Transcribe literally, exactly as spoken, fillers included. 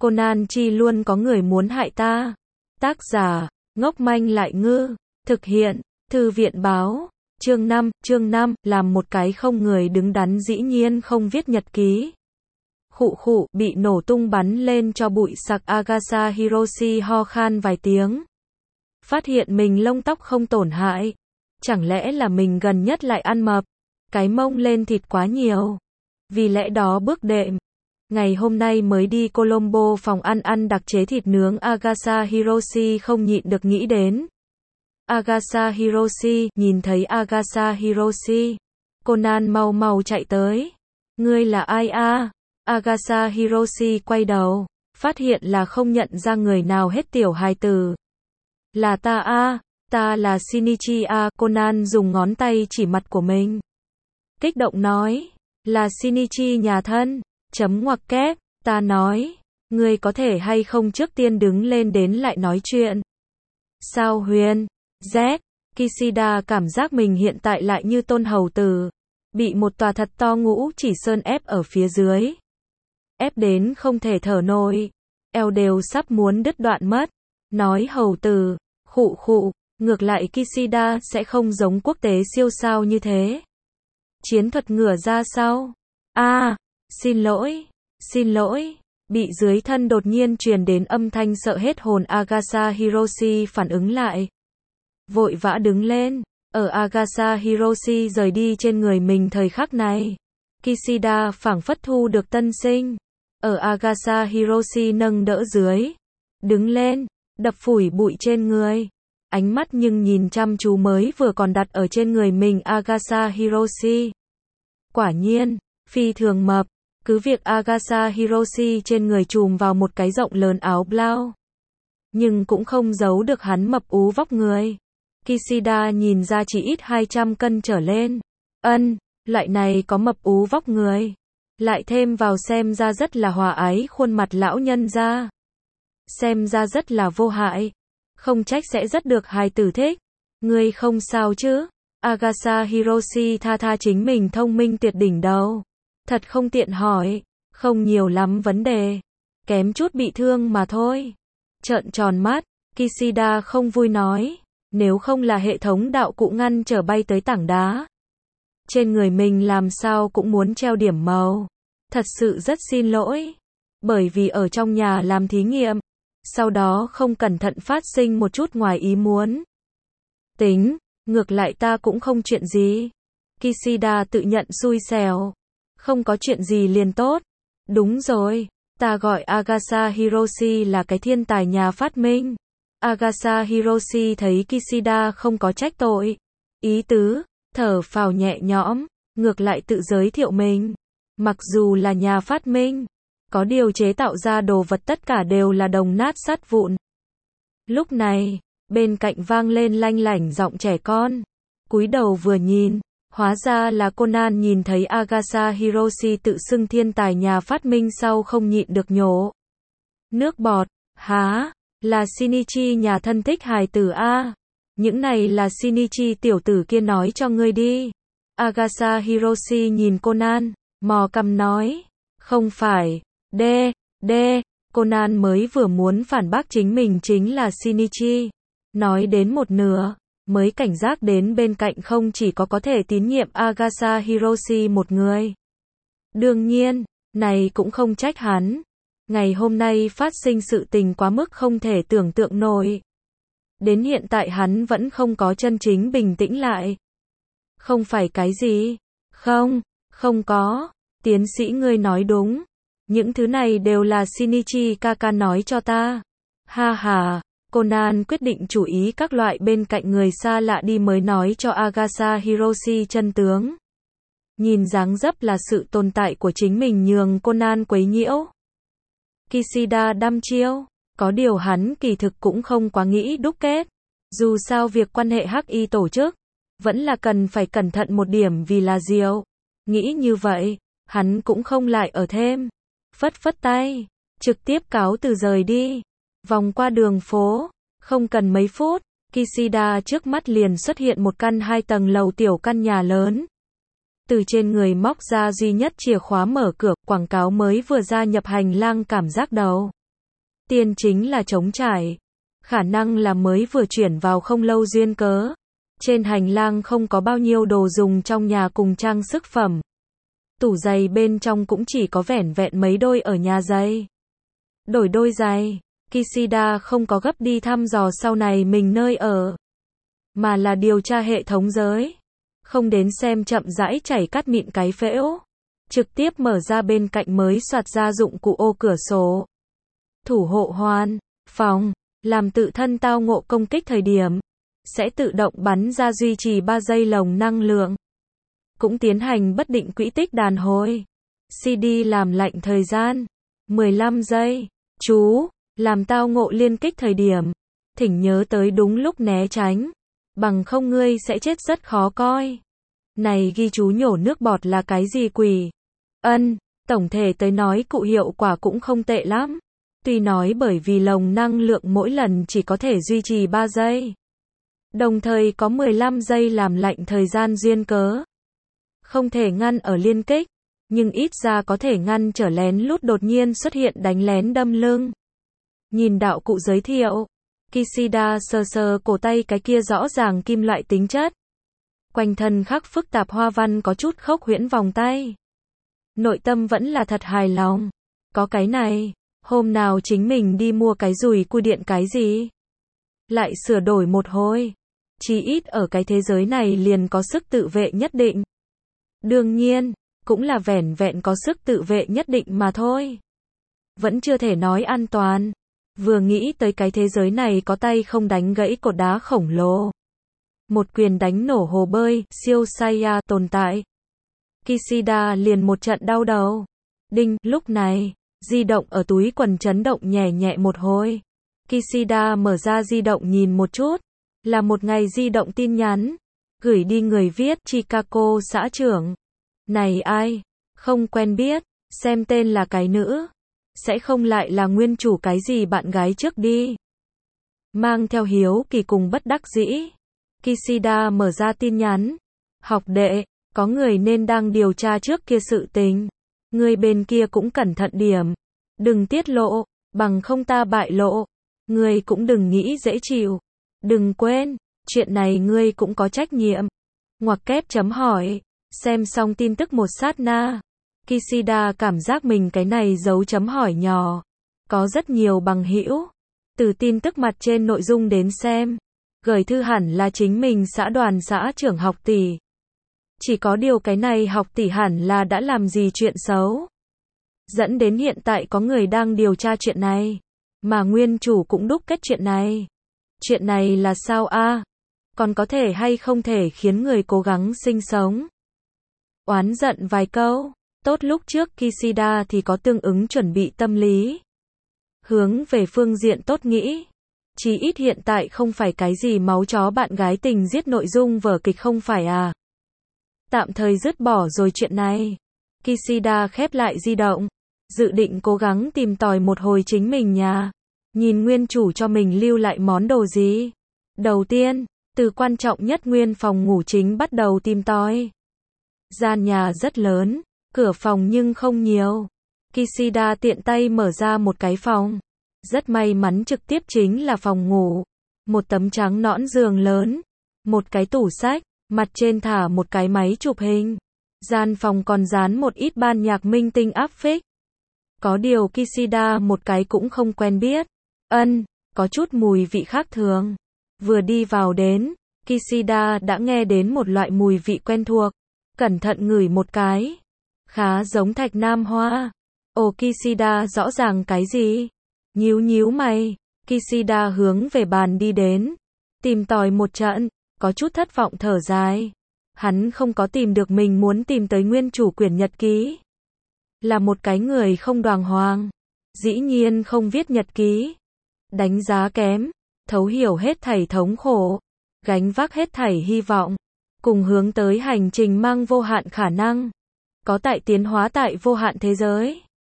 Conan chi luôn có người muốn hại ta. Tác giả, ngốc manh lại ngư. Thực hiện, Thư viện báo. Chương năm, chương năm, làm một cái không người đứng đắn dĩ nhiên không viết nhật ký. Khụ khụ, bị nổ tung bắn lên cho bụi sặc. Agatha Hiroshi ho khan vài tiếng. Phát hiện mình lông tóc không tổn hại. Chẳng lẽ là mình gần nhất lại ăn mập? Cái mông lên thịt quá nhiều. Vì lẽ đó bước đệm. Ngày hôm nay mới đi Colombo phòng ăn ăn đặc chế thịt nướng. Agatha Hiroshi không nhịn được nghĩ đến. Agatha Hiroshi, nhìn thấy Agatha Hiroshi. Conan mau mau chạy tới. Ngươi là ai a? Agatha Hiroshi quay đầu. Phát hiện là không nhận ra người nào hết tiểu hài tử. Là ta a, ta là Shinichi a. Conan dùng ngón tay chỉ mặt của mình. Kích động nói. Là Shinichi nhà thân. Chấm ngoặc kép, ta nói. Ngươi có thể hay không trước tiên đứng lên đến lại nói chuyện. Sao Huyền? Z. Kishida cảm giác mình hiện tại lại như tôn hầu tử. Bị một tòa thật to ngũ chỉ sơn ép ở phía dưới. Ép đến không thể thở nổi. Eo đều sắp muốn đứt đoạn mất. Nói hầu tử, khụ khụ, ngược lại Kishida sẽ không giống quốc tế siêu sao như thế. Chiến thuật ngửa ra sau. A, à, xin lỗi, xin lỗi. Bị dưới thân đột nhiên truyền đến âm thanh sợ hết hồn. Agatha Hiroshi phản ứng lại. Vội vã đứng lên. Ở Agatha Hiroshi rời đi trên người mình thời khắc này. Kishida phảng phất thu được tân sinh. Ở Agatha Hiroshi nâng đỡ dưới. Đứng lên, đập phủi bụi trên người. Ánh mắt nhưng nhìn chăm chú mới vừa còn đặt ở trên người mình Agatha Hiroshi. Quả nhiên, phi thường mập. Cứ việc Agatha Hiroshi trên người trùm vào một cái rộng lớn áo blau. Nhưng cũng không giấu được hắn mập ú vóc người. Kishida nhìn ra chỉ ít hai trăm cân trở lên. Ân, loại này có mập ú vóc người. Lại thêm vào xem ra rất là hòa ái khuôn mặt lão nhân ra. Xem ra rất là vô hại. Không trách sẽ rất được hài tử thích. Ngươi không sao chứ? Agatha Hiroshi tha tha chính mình thông minh tuyệt đỉnh đâu. Thật không tiện hỏi. Không nhiều lắm vấn đề. Kém chút bị thương mà thôi. Trợn tròn mắt. Kishida không vui nói. Nếu không là hệ thống đạo cụ ngăn trở bay tới tảng đá. Trên người mình làm sao cũng muốn treo điểm màu. Thật sự rất xin lỗi. Bởi vì ở trong nhà làm thí nghiệm. Sau đó không cẩn thận phát sinh một chút ngoài ý muốn. Tính, ngược lại ta cũng không chuyện gì. Kishida tự nhận xui xẻo. Không có chuyện gì liền tốt. Đúng rồi, ta gọi Agatha Hiroshi là cái thiên tài nhà phát minh. Agatha Hiroshi thấy Kishida không có trách tội. Ý tứ, thở phào nhẹ nhõm, ngược lại tự giới thiệu mình. Mặc dù là nhà phát minh, có điều chế tạo ra đồ vật tất cả đều là đồng nát sắt vụn. Lúc này, bên cạnh vang lên lanh lảnh giọng trẻ con. Cúi đầu vừa nhìn, hóa ra là Conan. Nhìn thấy Agatha Hiroshi tự xưng thiên tài nhà phát minh sau không nhịn được nhổ nước bọt. Há, là Shinichi nhà thân thích hài tử a. Những này là Shinichi tiểu tử kia nói cho ngươi đi. Agatha Hiroshi nhìn Conan, mò cằm nói. Không phải, đê, đê. Conan mới vừa muốn phản bác chính mình chính là Shinichi. Nói đến một nửa, mới cảnh giác đến bên cạnh không chỉ có có thể tín nhiệm Agatha Hiroshi một người. Đương nhiên, này cũng không trách hắn. Ngày hôm nay phát sinh sự tình quá mức không thể tưởng tượng nổi. Đến hiện tại hắn vẫn không có chân chính bình tĩnh lại. Không phải cái gì? Không, không có. Tiến sĩ ngươi nói đúng. Những thứ này đều là Shinichi Kaka nói cho ta. Ha ha, Conan quyết định chú ý các loại bên cạnh người xa lạ đi mới nói cho Agatha Hiroshi chân tướng. Nhìn dáng dấp là sự tồn tại của chính mình nhường Conan quấy nhiễu. Kishida đăm chiêu, có điều hắn kỳ thực cũng không quá nghĩ đúc kết. Dù sao việc quan hệ hắc y tổ chức, vẫn là cần phải cẩn thận một điểm vì là diệu. Nghĩ như vậy, hắn cũng không lại ở thêm. Phất phất tay, trực tiếp cáo từ rời đi. Vòng qua đường phố, không cần mấy phút, Kishida trước mắt liền xuất hiện một căn hai tầng lầu tiểu căn nhà lớn. Từ trên người móc ra duy nhất chìa khóa mở cửa, quảng cáo mới vừa ra nhập hành lang cảm giác đầu. tiên chính là trống trải. Khả năng là mới vừa chuyển vào không lâu duyên cớ. Trên hành lang không có bao nhiêu đồ dùng trong nhà cùng trang sức phẩm. Tủ giày bên trong cũng chỉ có vẻn vẹn mấy đôi ở nhà giày. Đổi đôi giày, Kishida không có gấp đi thăm dò sau này mình nơi ở, mà là điều tra hệ thống giới. Không đến xem chậm rãi chảy cắt mịn cái phễu. Trực tiếp mở ra bên cạnh mới soạt ra dụng cụ ô cửa sổ. Thủ hộ hoàn, phòng, làm tự thân tao ngộ công kích thời điểm, sẽ tự động bắn ra duy trì ba giây lồng năng lượng. Cũng tiến hành bất định quỹ tích đàn hồi. xê đê làm lạnh thời gian, mười lăm giây. Chú, làm tao ngộ liên kích thời điểm, thỉnh nhớ tới đúng lúc né tránh. Bằng không ngươi sẽ chết rất khó coi. Này ghi chú nhổ nước bọt là cái gì quỷ? Ân, tổng thể tới nói cụ hiệu quả cũng không tệ lắm. Tuy nói bởi vì lồng năng lượng mỗi lần chỉ có thể duy trì ba giây. Đồng thời có mười lăm giây làm lạnh thời gian duyên cớ. Không thể ngăn ở liên kích, nhưng ít ra có thể ngăn trở lén lút đột nhiên xuất hiện đánh lén đâm lưng. Nhìn đạo cụ giới thiệu, Kishida sờ sờ cổ tay cái kia rõ ràng kim loại tính chất. Quanh thân khắc phức tạp hoa văn có chút khốc huyễn vòng tay. Nội tâm vẫn là thật hài lòng. Có cái này, hôm nào chính mình đi mua cái dùi cui điện cái gì. Lại sửa đổi một hồi. Chí ít ở cái thế giới này liền có sức tự vệ nhất định. Đương nhiên, cũng là vẻn vẹn có sức tự vệ nhất định mà thôi. Vẫn chưa thể nói an toàn. Vừa nghĩ tới cái thế giới này có tay không đánh gãy cột đá khổng lồ. Một quyền đánh nổ hồ bơi, siêu Saiya tồn tại. Kishida liền một trận đau đầu. Đinh, lúc này, di động ở túi quần chấn động nhẹ nhẹ một hồi. Kishida mở ra di động nhìn một chút. Là một ngày di động tin nhắn. Gửi đi người viết, Chikako xã trưởng. Này ai? Không quen biết. Xem tên là cái nữ. Sẽ không lại là nguyên chủ cái gì bạn gái trước đi. Mang theo hiếu kỳ cùng bất đắc dĩ. Kishida mở ra tin nhắn. Học đệ, có người nên đang điều tra trước kia sự tình. Người bên kia cũng cẩn thận điểm. Đừng tiết lộ, bằng không ta bại lộ. Người cũng đừng nghĩ dễ chịu. Đừng quên, chuyện này ngươi cũng có trách nhiệm. Ngoặc kép chấm hỏi. Xem xong tin tức một sát na. Kishida cảm giác mình cái này dấu chấm hỏi nhỏ. Có rất nhiều bằng hữu. Từ tin tức mặt trên nội dung đến xem. Gửi thư hẳn là chính mình xã đoàn xã trưởng học tỷ. Chỉ có điều cái này học tỷ hẳn là đã làm gì chuyện xấu. Dẫn đến hiện tại có người đang điều tra chuyện này. Mà nguyên chủ cũng đúc kết chuyện này. Chuyện này là sao a? Còn có thể hay không thể khiến người cố gắng sinh sống? Oán giận vài câu. Tốt lúc trước Kishida thì có tương ứng chuẩn bị tâm lý. Hướng về phương diện tốt nghĩ. Chí ít hiện tại không phải cái gì máu chó bạn gái tình giết nội dung vở kịch không phải à. Tạm thời dứt bỏ rồi chuyện này. Kishida khép lại di động. Dự định cố gắng tìm tòi một hồi chính mình nhà. Nhìn nguyên chủ cho mình lưu lại món đồ gì. Đầu tiên, từ quan trọng nhất nguyên phòng ngủ chính bắt đầu tìm tòi. Gian nhà rất lớn. Cửa phòng nhưng không nhiều. Kishida tiện tay mở ra một cái phòng. Rất may mắn trực tiếp chính là phòng ngủ. Một tấm trắng nõn giường lớn. Một cái tủ sách. Mặt trên thả một cái máy chụp hình. Gian phòng còn dán một ít ban nhạc minh tinh áp phích. Có điều Kishida một cái cũng không quen biết. Ân, có chút mùi vị khác thường. Vừa đi vào đến, Kishida đã nghe đến một loại mùi vị quen thuộc. Cẩn thận ngửi một cái. Khá giống thạch nam hoa. Ồ, Kishida rõ ràng cái gì? Nhíu nhíu mày. Kishida hướng về bàn đi đến. Tìm tòi một trận. Có chút thất vọng thở dài. Hắn không có tìm được mình muốn tìm tới nguyên chủ quyển nhật ký. Là một cái người không đàng hoàng. Dĩ nhiên không viết nhật ký. Đánh giá kém. Thấu hiểu hết thảy thống khổ. Gánh vác hết thảy hy vọng. Cùng hướng tới hành trình mang vô hạn khả năng. Có tại tiến hóa tại vô hạn thế giới.